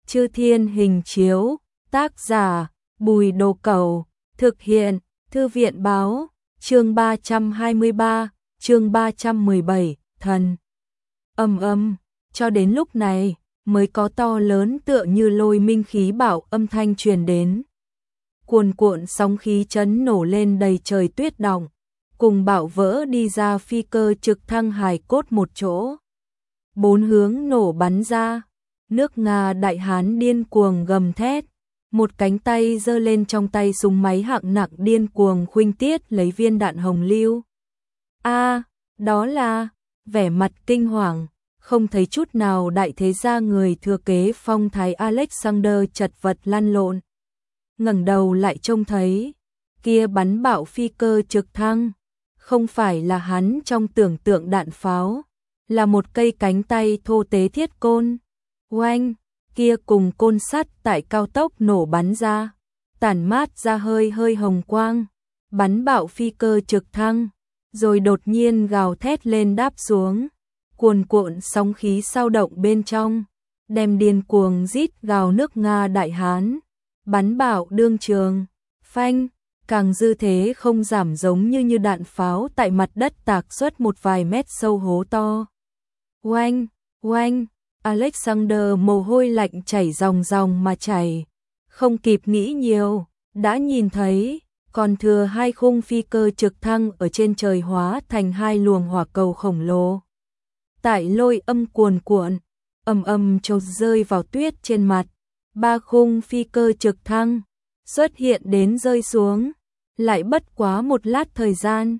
Chư Thiên Hình Chiếu, tác giả Bùi Đồ Cẩu, thực hiện Thư viện Báo, chương 323, chương 317, thần. Cho đến lúc này, mới có to lớn tựa như lôi minh khí bạo âm thanh truyền đến. Cuồn cuộn sóng khí chấn nổ lên đầy trời tuyết đọng, cùng bạo vỡ đi ra phi cơ trực thăng hài cốt một chỗ. Bốn hướng nổ bắn ra, nước Nga đại hán điên cuồng gầm thét, một cánh tay giơ lên trong tay súng máy hạng nặng điên cuồng khuynh tiết lấy viên đạn hồng lưu. Đó là, vẻ mặt kinh hoàng, không thấy chút nào đại thế gia người thừa kế phong thái Alexander chật vật lăn lộn. Ngẩng đầu lại trông thấy, kia bắn bạo phi cơ trực thăng, không phải là hắn trong tưởng tượng đạn pháo, là một cây cánh tay thô tế thiết côn. Oanh, kia cùng côn sắt tại cao tốc nổ bắn ra, tản mát ra hơi hơi hồng quang, bắn bạo phi cơ trực thăng, rồi đột nhiên gào thét lên đáp xuống, cuồn cuộn sóng khí sao động bên trong, đem điên cuồng rít gào nước Nga đại hán, bắn bạo đương trường, phanh, càng dư thế không giảm giống như đạn pháo tại mặt đất tạc xuất một vài mét sâu hố to. Oanh, oanh. Alexander mồ hôi lạnh chảy ròng ròng mà chảy, không kịp nghĩ nhiều, đã nhìn thấy, còn thừa hai khung phi cơ trực thăng ở trên trời hóa thành hai luồng hỏa cầu khổng lồ. Tại lôi âm cuồn cuộn, chột rơi vào tuyết trên mặt, ba khung phi cơ trực thăng xuất hiện đến rơi xuống, lại bất quá một lát thời gian,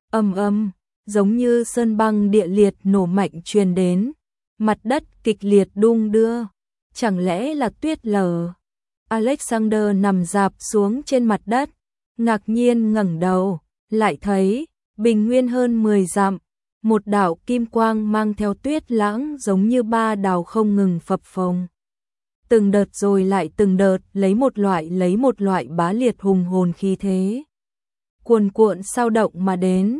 giống như sơn băng địa liệt nổ mạnh truyền đến. Mặt đất kịch liệt đung đưa, chẳng lẽ là tuyết lở? Alexander nằm rạp xuống trên mặt đất, ngạc nhiên ngẩng đầu, lại thấy, bình nguyên hơn 10 dặm, một đạo kim quang mang theo tuyết lãng giống như ba đào không ngừng phập phồng. Từng đợt rồi lại từng đợt lấy một loại bá liệt hùng hồn khí thế. Cuồn cuộn sao động mà đến,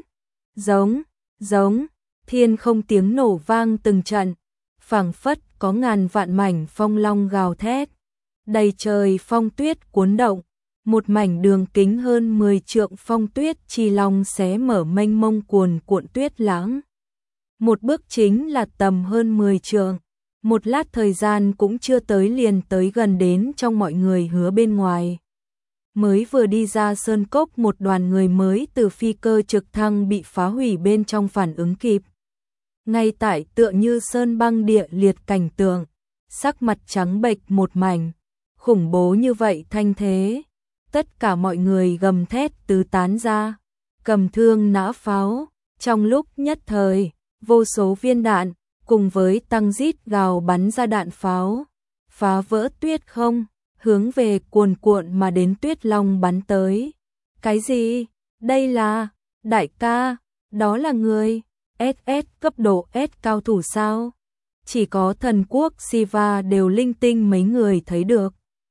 giống, thiên không tiếng nổ vang từng trận. Phảng phất có ngàn vạn mảnh phong long gào thét, đầy trời phong tuyết cuốn động, một mảnh đường kính hơn 10 trượng phong tuyết chi long xé mở mênh mông cuồn cuộn tuyết lãng. Một bước chính là tầm hơn 10 trượng, một lát thời gian cũng chưa tới liền tới gần đến trong mọi người hứa bên ngoài. Mới vừa đi ra sơn cốc một đoàn người mới từ phi cơ trực thăng bị phá hủy bên trong phản ứng kịp. Ngay tại tựa như sơn băng địa liệt cảnh tượng, sắc mặt trắng bệch một mảnh, khủng bố như vậy thanh thế, tất cả mọi người gầm thét tứ tán ra, cầm thương nã pháo, trong lúc nhất thời, vô số viên đạn, cùng với tăng rít gào bắn ra đạn pháo, phá vỡ tuyết không, hướng về cuồn cuộn mà đến tuyết long bắn tới. Cái gì? Đây là, đại ca, đó là người SS cấp độ S cao thủ sao? Chỉ có thần quốc Siva đều linh tinh mấy người thấy được.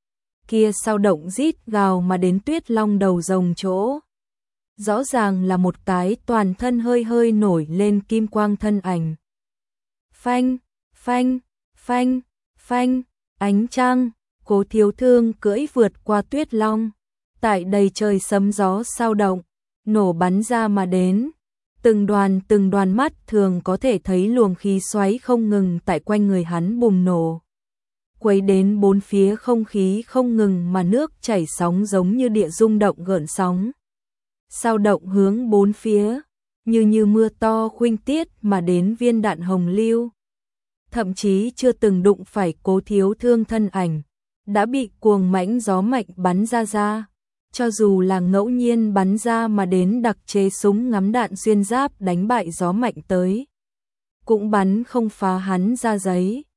Kia sao động rít gào mà đến tuyết long đầu rồng chỗ. Rõ ràng là một cái toàn thân hơi hơi nổi lên kim quang thân ảnh. Phanh, phanh, phanh, phanh, ánh trăng, Cố Thiếu Thương cưỡi vượt qua tuyết long. Tại đầy trời sấm gió sao động, nổ bắn ra mà đến. Từng đoàn mắt thường có thể thấy luồng khí xoáy không ngừng tại quanh người hắn bùng nổ. Quấy đến bốn phía không khí không ngừng mà nước chảy sóng giống như địa rung động gợn sóng. Sao động hướng bốn phía, như mưa to khuynh tiết mà đến viên đạn hồng lưu. Thậm chí chưa từng đụng phải Cố Thiếu Thương thân ảnh, đã bị cuồng mãnh gió mạnh bắn ra. Cho dù là ngẫu nhiên bắn ra mà đến đặc chế súng ngắm đạn xuyên giáp đánh bại gió mạnh tới, cũng bắn không phá hắn ra giấy.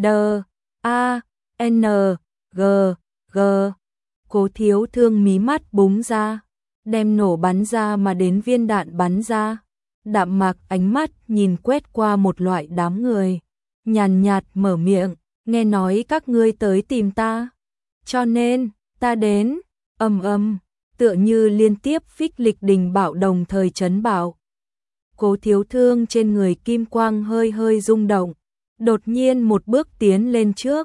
D-A-N-G-G. Cố Thiếu Thương mí mắt búng ra, đem nổ bắn ra mà đến viên đạn bắn ra. Đạm mạc ánh mắt nhìn quét qua một loại đám người, nhàn nhạt mở miệng, nghe nói các ngươi tới tìm ta, cho nên ta đến. Tựa như liên tiếp phích lịch đình bạo đồng thời chấn bạo. Cố Thiếu Thương trên người kim quang hơi hơi rung động, đột nhiên một bước tiến lên trước,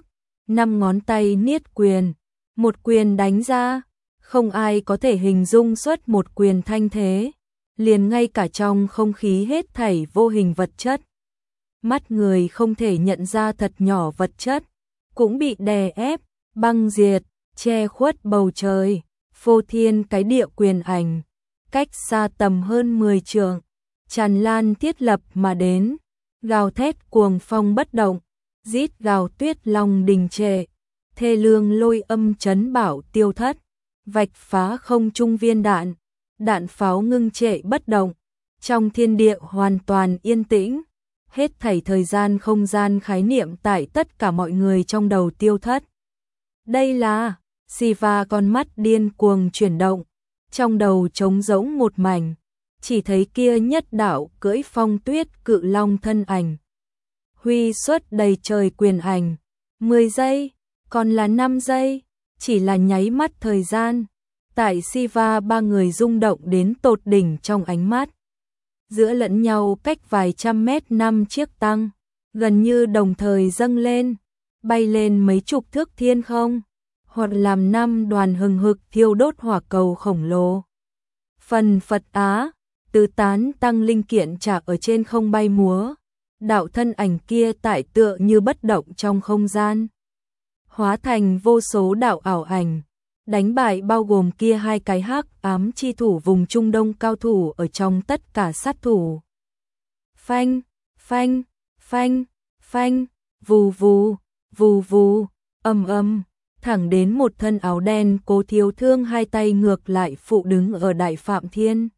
5 ngón tay niết quyền, một quyền đánh ra, không ai có thể hình dung xuất một quyền thanh thế, liền ngay cả trong không khí hết thảy vô hình vật chất. Mắt người không thể nhận ra thật nhỏ vật chất, cũng bị đè ép, băng diệt, che khuất bầu trời, phô thiên cái địa quyền ảnh, cách xa tầm hơn 10 trượng, tràn lan thiết lập mà đến, gào thét cuồng phong bất động, rít gào tuyết long đình trệ, thê lương lôi âm chấn bảo tiêu thất, vạch phá không trung viên đạn, đạn pháo ngưng trệ bất động, trong thiên địa hoàn toàn yên tĩnh, hết thảy thời gian không gian khái niệm tại tất cả mọi người trong đầu tiêu thất. Đây là, Siva con mắt điên cuồng chuyển động, trong đầu trống rỗng một mảnh, chỉ thấy kia nhất đạo cưỡi phong tuyết cự long thân ảnh. Huy xuất đầy trời quyền ảnh, 10 giây, còn là 5 giây, chỉ là nháy mắt thời gian, tại Siva ba người rung động đến tột đỉnh trong ánh mắt. Giữa lẫn nhau cách vài trăm mét 5 chiếc tăng, gần như đồng thời dâng lên, bay lên mấy chục thước thiên không, hoặc làm 5 đoàn hừng hực thiêu đốt hỏa cầu khổng lồ. Phần Phật Á, tứ tán tăng linh kiện chạc ở trên không bay múa, đạo thân ảnh kia tại tựa như bất động trong không gian, hóa thành vô số đạo ảo ảnh, đánh bại bao gồm kia 2 cái hắc ám chi thủ vùng Trung Đông cao thủ ở trong tất cả sát thủ. Phanh, phanh, phanh, phanh, vù vù, vù vù, âm, thẳng đến một thân áo đen Cố Thiếu Thương 2 tay ngược lại phụ đứng ở Đại Phạm Thiên.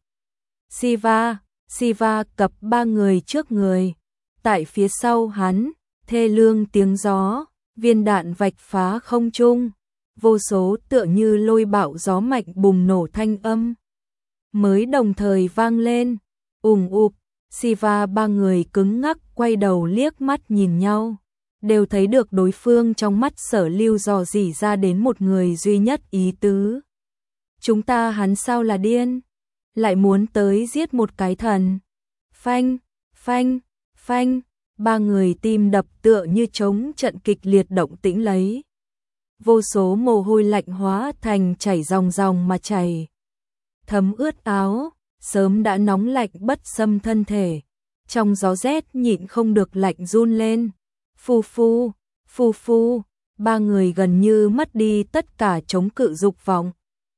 Siva cập 3 người trước người, tại phía sau hắn, thê lương tiếng gió, viên đạn vạch phá không trung, vô số tựa như lôi bạo gió mạnh bùng nổ thanh âm mới đồng thời vang lên, ụp. Siva ba người cứng ngắc quay đầu liếc mắt nhìn nhau, đều thấy được đối phương trong mắt Sở Lưu dò dỉ ra đến một người duy nhất ý tứ. Chúng ta hắn sao là điên, lại muốn tới giết một cái thần. Phanh, phanh, phanh, ba người tim đập tựa như trống trận kịch liệt động tĩnh lấy. Vô số mồ hôi lạnh hóa thành chảy ròng ròng mà chảy, thấm ướt áo, sớm đã nóng lạnh bất xâm thân thể, trong gió rét nhịn không được lạnh run lên. Phu, ba người gần như mất đi tất cả chống cự dục vọng.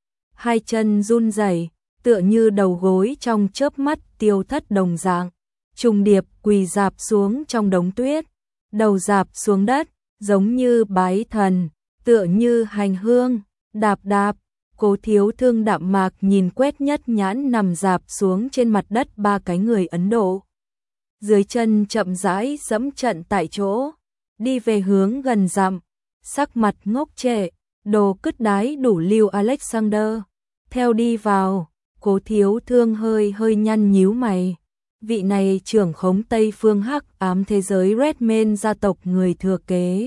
2 chân run rẩy, tựa như đầu gối trong chớp mắt tiêu thất đồng dạng, trùng điệp quỳ rạp xuống trong đống tuyết, đầu rạp xuống đất, giống như bái thần, tựa như hành hương, đạp. Cố Thiếu Thương đạm mạc nhìn Quét Nhất Nhãn nằm rạp xuống trên mặt đất 3 cái người Ấn Độ. Dưới chân chậm rãi dẫm trận tại chỗ, đi về hướng gần dặm, sắc mặt ngốc trệ, đồ cứt đái đủ lưu Alexander. Theo đi vào, Cố Thiếu Thương hơi nhăn nhíu mày. Vị này trưởng khống Tây Phương hắc ám thế giới Redman gia tộc người thừa kế.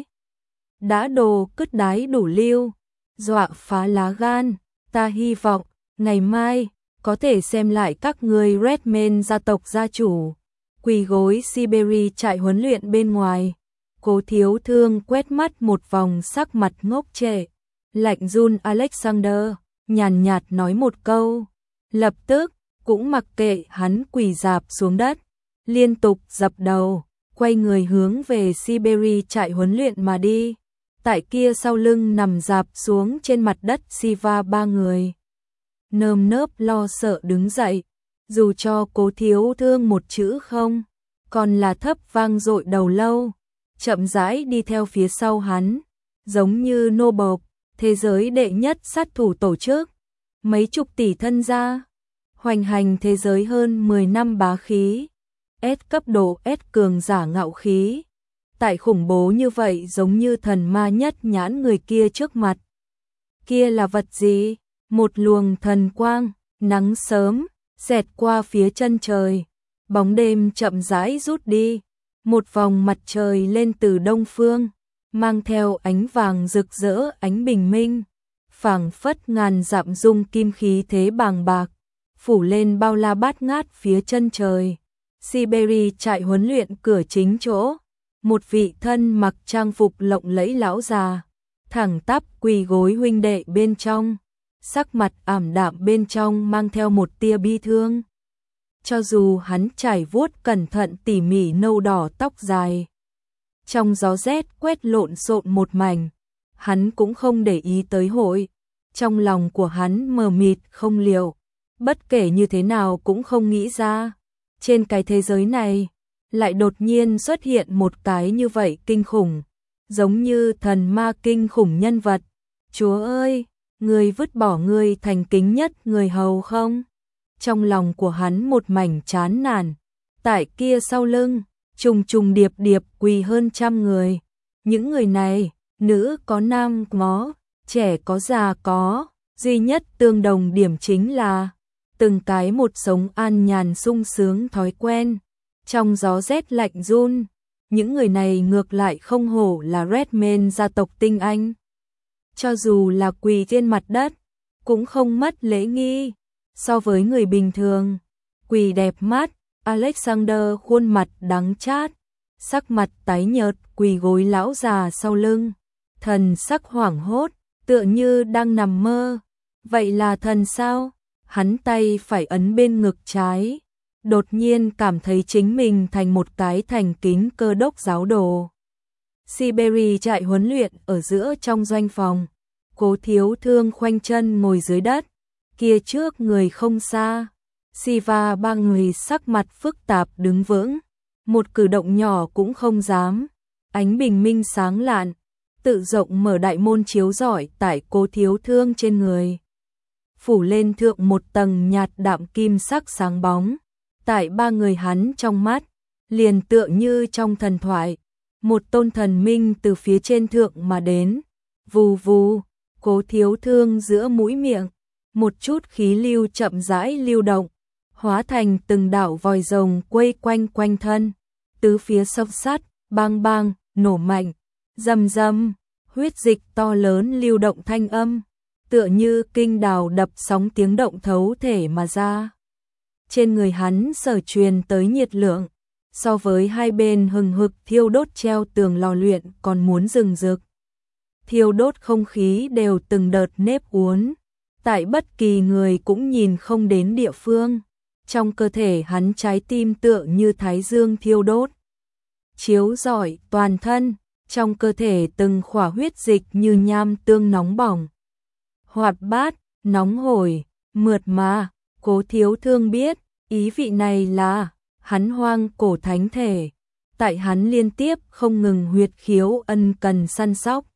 Đã đồ cứt đái đủ lưu, dọa phá lá gan. Ta hy vọng, ngày mai, có thể xem lại các người Redman gia tộc gia chủ, quỳ gối Siberia trại huấn luyện bên ngoài. Cố Thiếu Thương quét mắt một vòng sắc mặt ngốc trệ, lạnh run Alexander, nhàn nhạt nói một câu, lập tức, cũng mặc kệ hắn quỳ rạp xuống đất, liên tục dập đầu, quay người hướng về Siberia trại huấn luyện mà đi. Tại kia sau lưng nằm rạp xuống trên mặt đất Siva ba người, nơm nớp lo sợ đứng dậy, dù cho Cố Thiếu Thương một chữ không, còn là thấp vang dội đầu lâu, chậm rãi đi theo phía sau hắn, giống như nô bộc, thế giới đệ nhất sát thủ tổ chức, mấy chục tỷ thân gia, hoành hành thế giới hơn 10 năm bá khí, S cấp độ S cường giả ngạo khí. Tại khủng bố như vậy giống như thần ma Nhất Nhãn người kia trước mặt. Kia là vật gì? Một luồng thần quang, nắng sớm, xẹt qua phía chân trời. Bóng đêm chậm rãi rút đi. Một vòng mặt trời lên từ đông phương, mang theo ánh vàng rực rỡ ánh bình minh. Phảng phất ngàn dặm dung kim khí thế bàng bạc, phủ lên bao la bát ngát phía chân trời. Siberia trại huấn luyện cửa chính chỗ. một vị thân mặc trang phục lộng lẫy lão già, thẳng tắp quỳ gối huynh đệ bên trong, sắc mặt ảm đạm bên trong mang theo một tia bi thương. Cho dù hắn trải vuốt cẩn thận tỉ mỉ nâu đỏ tóc dài, trong gió rét quét lộn xộn một mảnh, hắn cũng không để ý tới hội. Trong lòng của hắn mờ mịt không liệu, bất kể như thế nào cũng không nghĩ ra, trên cái thế giới này lại đột nhiên xuất hiện một cái như vậy kinh khủng, giống như thần ma kinh khủng nhân vật. Chúa ơi, người vứt bỏ người thành kính nhất người hầu không? Trong lòng của hắn một mảnh chán nản, tại kia sau lưng, trùng trùng điệp điệp quỳ hơn 100 người. Những người này, nữ có nam có, trẻ có già có, duy nhất tương đồng điểm chính là từng cái một sống an nhàn sung sướng thói quen. Trong gió rét lạnh run, những người này ngược lại không hổ là Redman gia tộc tinh anh. Cho dù là quỳ trên mặt đất, cũng không mất lễ nghi. So với người bình thường, quỳ đẹp mắt, Alexander khuôn mặt đắng chát, sắc mặt tái nhợt quỳ gối lão già sau lưng, thần sắc hoảng hốt, tựa như đang nằm mơ. Vậy là thần sao? Hắn tay phải ấn bên ngực trái, đột nhiên cảm thấy chính mình thành một cái thành kính cơ đốc giáo đồ. Siberia trại huấn luyện ở giữa trong doanh phòng, Cố Thiếu Thương khoanh chân ngồi dưới đất, kia trước người không xa, Siva ba người sắc mặt phức tạp đứng vững, một cử động nhỏ cũng không dám. Ánh bình minh sáng lạn, tự rộng mở đại môn chiếu rọi tại Cố Thiếu Thương trên người, phủ lên thượng một tầng nhạt đạm kim sắc sáng bóng. Tại ba người hắn trong mắt, liền tựa như trong thần thoại, một tôn thần minh từ phía trên thượng mà đến. Vù vù, Cố Thiếu Thương giữa mũi miệng, một chút khí lưu chậm rãi lưu động, hóa thành từng đạo vòi rồng quay quanh quanh thân, tứ phía xốc sắt, bang bang, nổ mạnh, rầm rầm, huyết dịch to lớn lưu động thanh âm, tựa như kinh đào đập sóng tiếng động thấu thể mà ra. Trên người hắn sở truyền tới nhiệt lượng, so với hai bên hừng hực thiêu đốt treo tường lò luyện còn muốn rừng rực. Thiêu đốt không khí đều từng đợt nếp uốn, tại bất kỳ người cũng nhìn không đến địa phương. Trong cơ thể hắn trái tim tựa như thái dương thiêu đốt, chiếu rọi toàn thân, trong cơ thể từng khỏa huyết dịch như nham tương nóng bỏng, hoạt bát, nóng hổi, mượt mà. Cố Thiếu Thương biết, ý vị này là hắn hoang cổ thánh thể, tại hắn liên tiếp không ngừng huyệt khiếu ân cần săn sóc.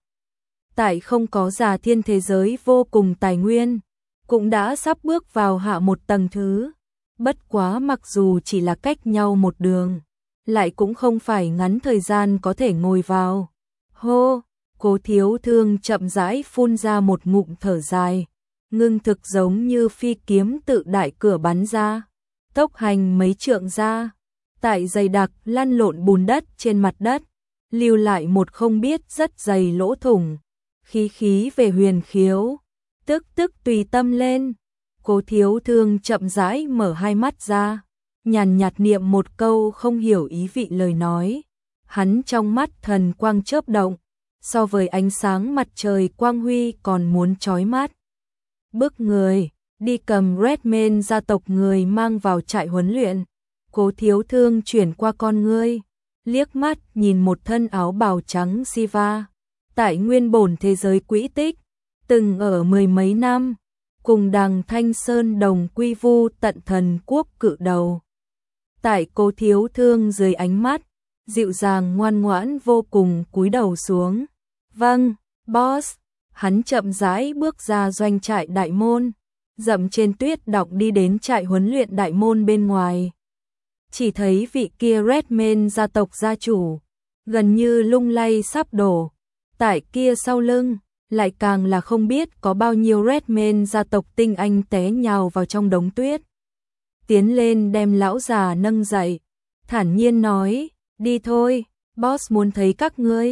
Tại không có già thiên thế giới vô cùng tài nguyên, cũng đã sắp bước vào hạ một tầng thứ. Bất quá mặc dù chỉ là cách nhau một đường, lại cũng không phải ngắn thời gian có thể ngồi vào. Hô, Cố Thiếu Thương chậm rãi phun ra một ngụm thở dài, ngưng thực giống như phi kiếm tự đại cửa bắn ra, tốc hành mấy trượng ra, tại dày đặc lăn lộn bùn đất trên mặt đất, lưu lại một không biết rất dày lỗ thủng. Khí khí về huyền khiếu, tức tức tùy tâm lên. Cố Thiếu Thương chậm rãi mở hai mắt ra, nhàn nhạt niệm một câu không hiểu ý vị lời nói. Hắn trong mắt thần quang chớp động, so với ánh sáng mặt trời quang huy còn muốn chói mắt. Bước người, đi cầm Redman gia tộc người mang vào trại huấn luyện. Cố Thiếu Thương chuyển qua con ngươi, liếc mắt nhìn một thân áo bào trắng Siva, tại nguyên bổn thế giới quỹ tích, từng ở mười mấy năm, cùng đằng Thanh Sơn đồng quy vu tận thần quốc cự đầu. Tại Cố Thiếu Thương dưới ánh mắt, dịu dàng ngoan ngoãn vô cùng cúi đầu xuống. Vâng, boss. Hắn chậm rãi bước ra doanh trại đại môn, dậm trên tuyết đọng đi đến trại huấn luyện đại môn bên ngoài. Chỉ thấy vị kia Redman gia tộc gia chủ, gần như lung lay sắp đổ. Tại kia sau lưng, lại càng là không biết có bao nhiêu Redman gia tộc tinh anh té nhào vào trong đống tuyết. Tiến lên đem lão già nâng dậy, thản nhiên nói, đi thôi, boss muốn thấy các ngươi.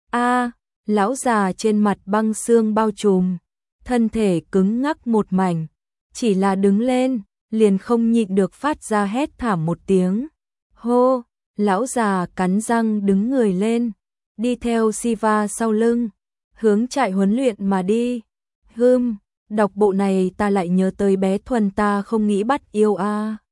Lão già trên mặt băng xương bao trùm, thân thể cứng ngắc một mảnh, chỉ là đứng lên, liền không nhịn được phát ra hét thảm một tiếng. Hô, Lão già cắn răng đứng người lên, đi theo Siva sau lưng, hướng trại huấn luyện mà đi. Đọc bộ này ta lại nhớ tới bé Thuần ta không nghĩ bắt yêu a.